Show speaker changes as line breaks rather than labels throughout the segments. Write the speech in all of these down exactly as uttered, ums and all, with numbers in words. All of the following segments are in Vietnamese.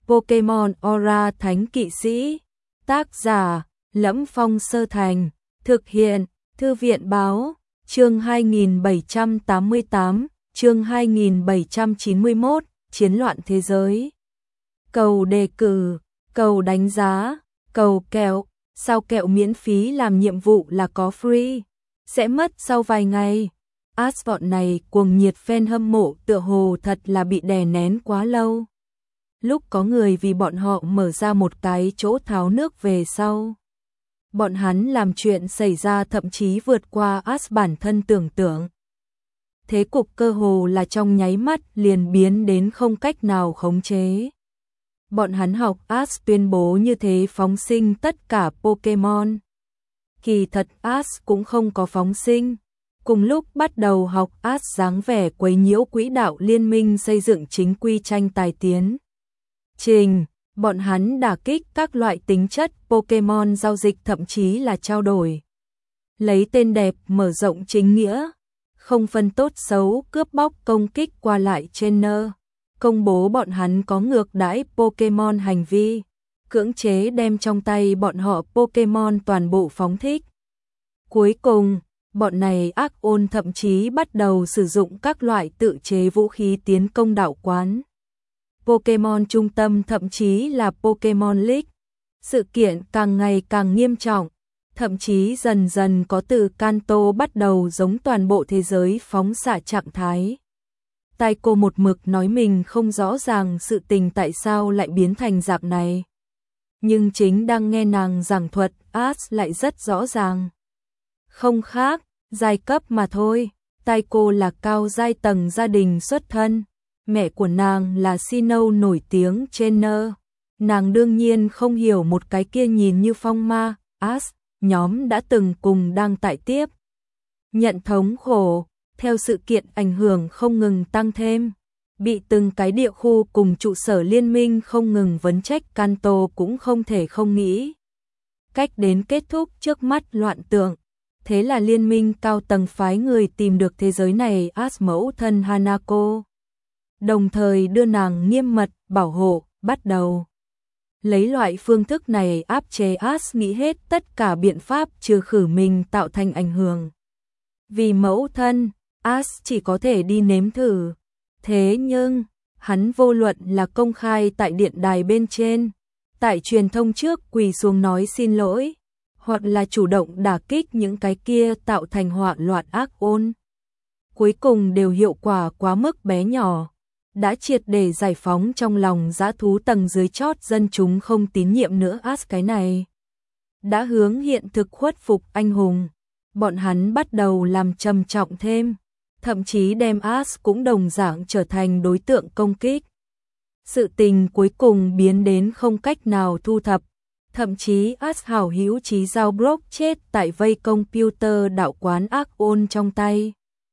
Pokemon Aura Thánh Kỵ Sĩ. Tác giả: Lẫm Phong Sơ Thành. Thực hiện: Thư viện Báo. Chương hai nghìn bảy trăm tám mươi tám, chương hai nghìn bảy trăm chín mươi mốt, Chiến loạn thế giới. Cầu đề cử, cầu đánh giá, cầu kẹo. Sao kẹo miễn phí làm nhiệm vụ là có free, sẽ mất sau vài ngày. Asphalt này cuồng nhiệt fan hâm mộ tựa hồ thật là bị đè nén quá lâu. Lúc có người vì bọn họ mở ra một cái chỗ tháo nước về sau. Bọn hắn làm chuyện xảy ra thậm chí vượt qua As bản thân tưởng tượng. Thế cục cơ hồ là trong nháy mắt liền biến đến không cách nào khống chế. Bọn hắn học As tuyên bố như thế phóng sinh tất cả Pokemon. Kỳ thật As cũng không có phóng sinh. Cùng lúc bắt đầu học As dáng vẻ quấy nhiễu quỹ đạo liên minh xây dựng chính quy tranh tài tiến trình, bọn hắn đả kích các loại tính chất Pokemon giao dịch thậm chí là trao đổi. Lấy tên đẹp mở rộng chính nghĩa, không phân tốt xấu cướp bóc công kích qua lại trainer, công bố bọn hắn có ngược đãi Pokemon hành vi, cưỡng chế đem trong tay bọn họ Pokemon toàn bộ phóng thích. Cuối cùng, bọn này ác ôn thậm chí bắt đầu sử dụng các loại tự chế vũ khí tiến công đạo quán. Pokemon trung tâm thậm chí là Pokemon League. Sự kiện càng ngày càng nghiêm trọng, thậm chí dần dần có từ Kanto bắt đầu giống toàn bộ thế giới phóng xạ trạng thái. Tai cô một mực nói mình không rõ ràng sự tình tại sao lại biến thành dạng này. Nhưng chính đang nghe nàng giảng thuật, As lại rất rõ ràng. Không khác, giai cấp mà thôi. Tai cô là cao giai tầng gia đình xuất thân. Mẹ của nàng là Sinnoh nổi tiếng trainer. Nàng đương nhiên không hiểu một cái kia nhìn như phong ma, As, nhóm đã từng cùng đang tại tiếp. Nhận thống khổ, theo sự kiện ảnh hưởng không ngừng tăng thêm. Bị từng cái địa khu cùng trụ sở liên minh không ngừng vấn trách, Kanto cũng không thể không nghĩ cách đến kết thúc trước mắt loạn tượng. Thế là liên minh cao tầng phái người tìm được thế giới này As mẫu thân Hanako. Đồng thời đưa nàng nghiêm mật, bảo hộ, bắt đầu. Lấy loại phương thức này áp chế As nghĩ hết tất cả biện pháp trừ khử mình tạo thành ảnh hưởng. Vì mẫu thân, As chỉ có thể đi nếm thử. Thế nhưng, hắn vô luận là công khai tại điện đài bên trên, tại truyền thông trước quỳ xuống nói xin lỗi, hoặc là chủ động đả kích những cái kia tạo thành họa loạn ác ôn. Cuối cùng đều hiệu quả quá mức bé nhỏ, đã triệt để giải phóng trong lòng dã thú tầng dưới chót dân chúng không tín nhiệm nữa As cái này. Đã hướng hiện thực khuất phục anh hùng, bọn hắn bắt đầu làm trầm trọng thêm, thậm chí đem As cũng đồng dạng trở thành đối tượng công kích. Sự tình cuối cùng biến đến không cách nào thu thập. Thậm chí As hảo hữu chí giao Brock chết tại vây công Pewter đạo quán ác ôn trong tay.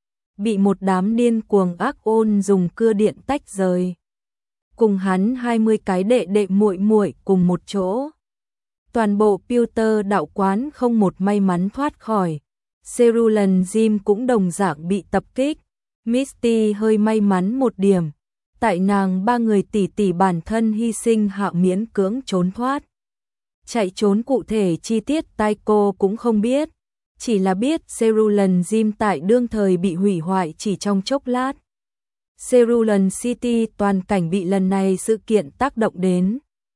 Bị một đám điên cuồng ác ôn dùng cưa điện tách rời. Cùng hắn hai mươi cái đệ đệ muội muội cùng một chỗ. Toàn bộ Pewter đạo quán không một may mắn thoát khỏi. Cerulean Gym cũng đồng dạng bị tập kích. Misty hơi may mắn một điểm. Tại nàng ba người tỷ tỷ bản thân hy sinh hạ miễn cưỡng trốn thoát. Chạy trốn cụ thể chi tiết tai cô cũng không biết, chỉ là biết Cerulean Gym tại đương thời bị hủy hoại chỉ trong chốc lát. Cerulean City toàn cảnh bị lần này sự kiện tác động đến.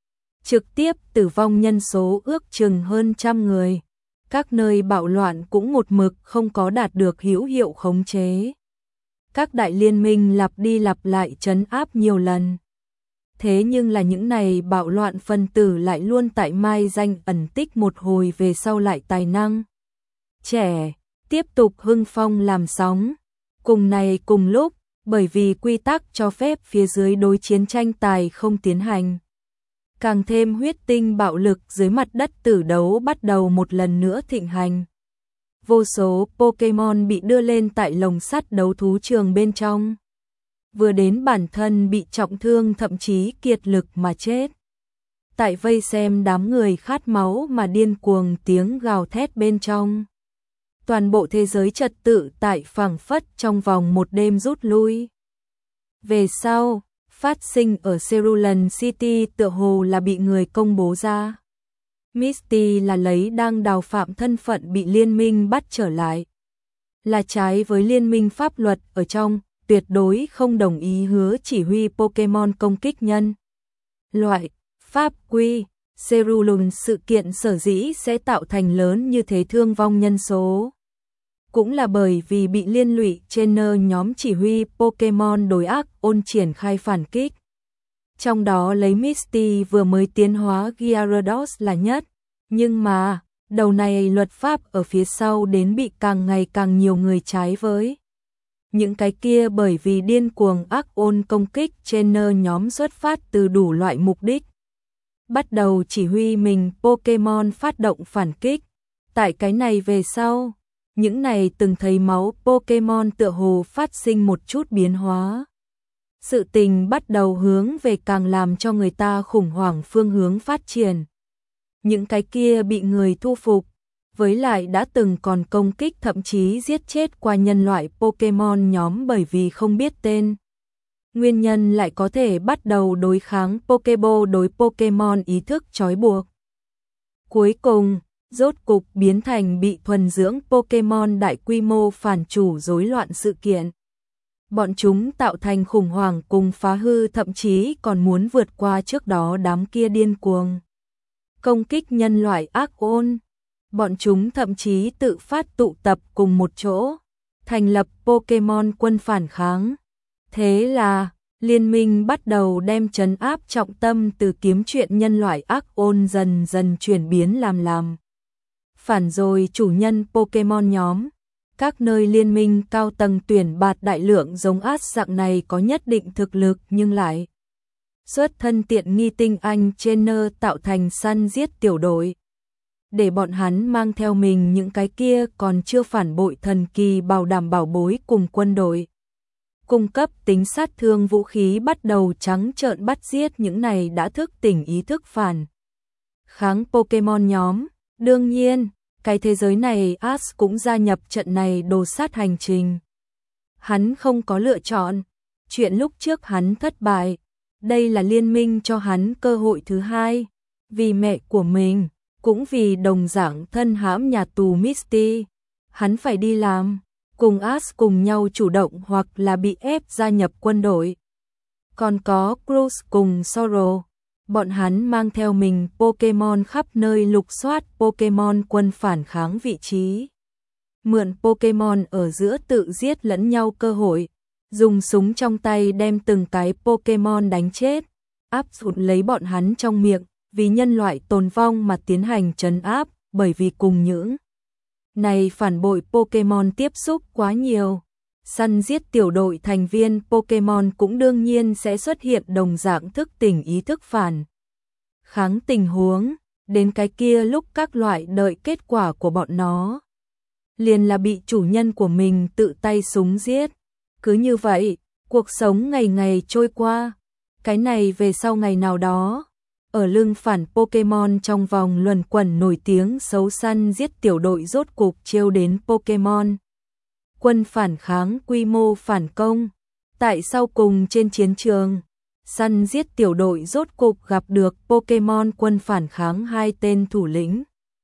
Trực tiếp tử vong nhân số ước chừng hơn trăm người. Các nơi bạo loạn cũng một mực không có đạt được hữu hiệu khống chế. Các đại liên minh lặp đi lặp lại trấn áp nhiều lần. Thế nhưng là những này bạo loạn phân tử lại luôn tại mai danh ẩn tích một hồi về sau lại tài năng trẻ, tiếp tục hưng phong làm sóng. Cùng này cùng lúc, bởi vì quy tắc cho phép phía dưới đối chiến tranh tài không tiến hành. Càng thêm huyết tinh bạo lực dưới mặt đất tử đấu bắt đầu một lần nữa thịnh hành. Vô số Pokemon bị đưa lên tại lồng sắt đấu thú trường bên trong. Vừa đến bản thân bị trọng thương thậm chí kiệt lực mà chết. Tại vây xem đám người khát máu mà điên cuồng tiếng gào thét bên trong. Toàn bộ thế giới trật tự tại phảng phất trong vòng một đêm rút lui. Về sau, phát sinh ở Cerulean City tựa hồ là bị người công bố ra. Misty là lấy đang đào phạm thân phận bị liên minh bắt trở lại. Là trái với liên minh pháp luật ở trong, tuyệt đối không đồng ý hứa chỉ huy Pokemon công kích nhân loại. Pháp quy, Cerulean sự kiện sở dĩ sẽ tạo thành lớn như thế thương vong nhân số. Cũng là bởi vì bị liên lụy trainer nhóm chỉ huy Pokemon đối ác ôn triển khai phản kích. Trong đó lấy Misty vừa mới tiến hóa Gyarados là nhất. Nhưng mà, đầu này luật pháp ở phía sau đến bị càng ngày càng nhiều người trái với. Những cái kia bởi vì điên cuồng ác ôn công kích trainer nhóm xuất phát từ đủ loại mục đích. Bắt đầu chỉ huy mình Pokemon phát động phản kích. Tại cái này về sau, những này từng thấy máu Pokemon tựa hồ phát sinh một chút biến hóa. Sự tình bắt đầu hướng về càng làm cho người ta khủng hoảng phương hướng phát triển. Những cái kia bị người thu phục, với lại đã từng còn công kích thậm chí giết chết qua nhân loại Pokemon nhóm bởi vì không biết tên. Nguyên nhân lại có thể bắt đầu đối kháng Pokeball đối Pokemon ý thức trói buộc. Cuối cùng, rốt cục biến thành bị thuần dưỡng Pokemon đại quy mô phản chủ rối loạn sự kiện. Bọn chúng tạo thành khủng hoảng cùng phá hư thậm chí còn muốn vượt qua trước đó đám kia điên cuồng. Công kích nhân loại ác ôn. Bọn chúng thậm chí tự phát tụ tập cùng một chỗ, thành lập Pokemon quân phản kháng. Thế là, liên minh bắt đầu đem trấn áp trọng tâm từ kiếm chuyện nhân loại ác ôn dần dần chuyển biến làm làm. Phản rồi chủ nhân Pokemon nhóm. Các nơi liên minh cao tầng tuyển bạt đại lượng giống át dạng này có nhất định thực lực nhưng lại xuất thân tiện nghi tinh anh trainer tạo thành săn giết tiểu đội. Để bọn hắn mang theo mình những cái kia còn chưa phản bội thần kỳ bảo đảm bảo bối cùng quân đội. Cung cấp tính sát thương vũ khí bắt đầu trắng trợn bắt giết những này đã thức tỉnh ý thức phản kháng Pokemon nhóm. Đương nhiên, cái thế giới này Ash cũng gia nhập trận này đồ sát hành trình. Hắn không có lựa chọn. Chuyện lúc trước hắn thất bại. Đây là liên minh cho hắn cơ hội thứ hai. Vì mẹ của mình, cũng vì đồng dạng thân hãm nhà tù Misty. Hắn phải đi làm, cùng Ash cùng nhau chủ động hoặc là bị ép gia nhập quân đội. Còn có Cruz cùng Sorrow. Bọn hắn mang theo mình Pokemon khắp nơi lục soát Pokemon quân phản kháng vị trí. Mượn Pokemon ở giữa tự giết lẫn nhau cơ hội. Dùng súng trong tay đem từng cái Pokemon đánh chết. Áp dụng lấy bọn hắn trong miệng. Vì nhân loại tồn vong mà tiến hành trấn áp. Bởi vì cùng những này phản bội Pokemon tiếp xúc quá nhiều. Săn giết tiểu đội thành viên Pokemon cũng đương nhiên sẽ xuất hiện đồng dạng thức tỉnh ý thức phản kháng tình huống, đến cái kia lúc các loại đợi kết quả của bọn nó. Liền là bị chủ nhân của mình tự tay súng giết. Cứ như vậy, cuộc sống ngày ngày trôi qua. Cái này về sau ngày nào đó, ở lưng phản Pokemon trong vòng luẩn quẩn nổi tiếng xấu săn giết tiểu đội rốt cục trêu đến Pokemon. Quân phản kháng quy mô phản công. Tại sau cùng trên chiến trường, săn giết tiểu đội rốt cục gặp được Pokemon quân phản kháng hai tên thủ lĩnh.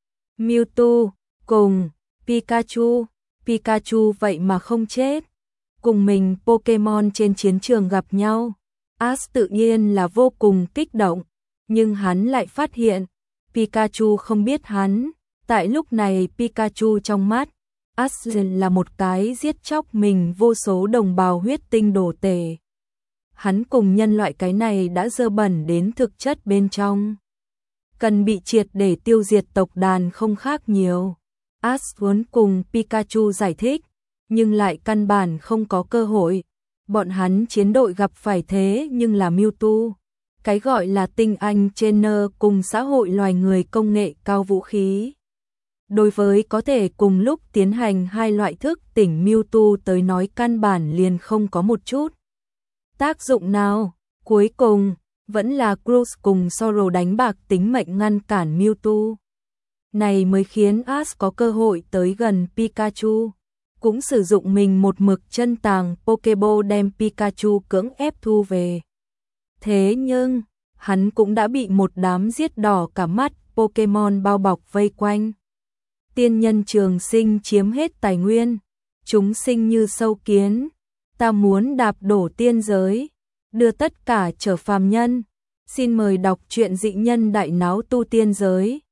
Mewtwo cùng Pikachu. Pikachu vậy mà không chết. Cùng mình Pokemon trên chiến trường gặp nhau. Ash tự nhiên là vô cùng kích động. Nhưng hắn lại phát hiện, Pikachu không biết hắn. Tại lúc này Pikachu trong mắt Ash là một cái giết chóc mình vô số đồng bào huyết tinh đồ tể. Hắn cùng nhân loại cái này đã dơ bẩn đến thực chất bên trong. Cần bị triệt để tiêu diệt tộc đàn không khác nhiều. Ash muốn cùng Pikachu giải thích, nhưng lại căn bản không có cơ hội. Bọn hắn chiến đội gặp phải thế nhưng là Mewtwo. Cái gọi là tinh anh trainer cùng xã hội loài người công nghệ cao vũ khí. Đối với có thể cùng lúc tiến hành hai loại thức tỉnh Mewtwo tới nói căn bản liền không có một chút tác dụng nào. Cuối cùng, vẫn là Cruz cùng Sorrow đánh bạc tính mệnh ngăn cản Mewtwo. Này mới khiến Ash có cơ hội tới gần Pikachu. Cũng sử dụng mình một mực chân tàng Pokeball đem Pikachu cưỡng ép thu về. Thế nhưng, hắn cũng đã bị một đám giết đỏ cả mắt Pokemon bao bọc vây quanh. Tiên nhân trường sinh chiếm hết tài nguyên, chúng sinh như sâu kiến, ta muốn đạp đổ tiên giới, đưa tất cả trở phàm nhân. Xin mời đọc truyện Dị Nhân Đại Náo Tu Tiên Giới.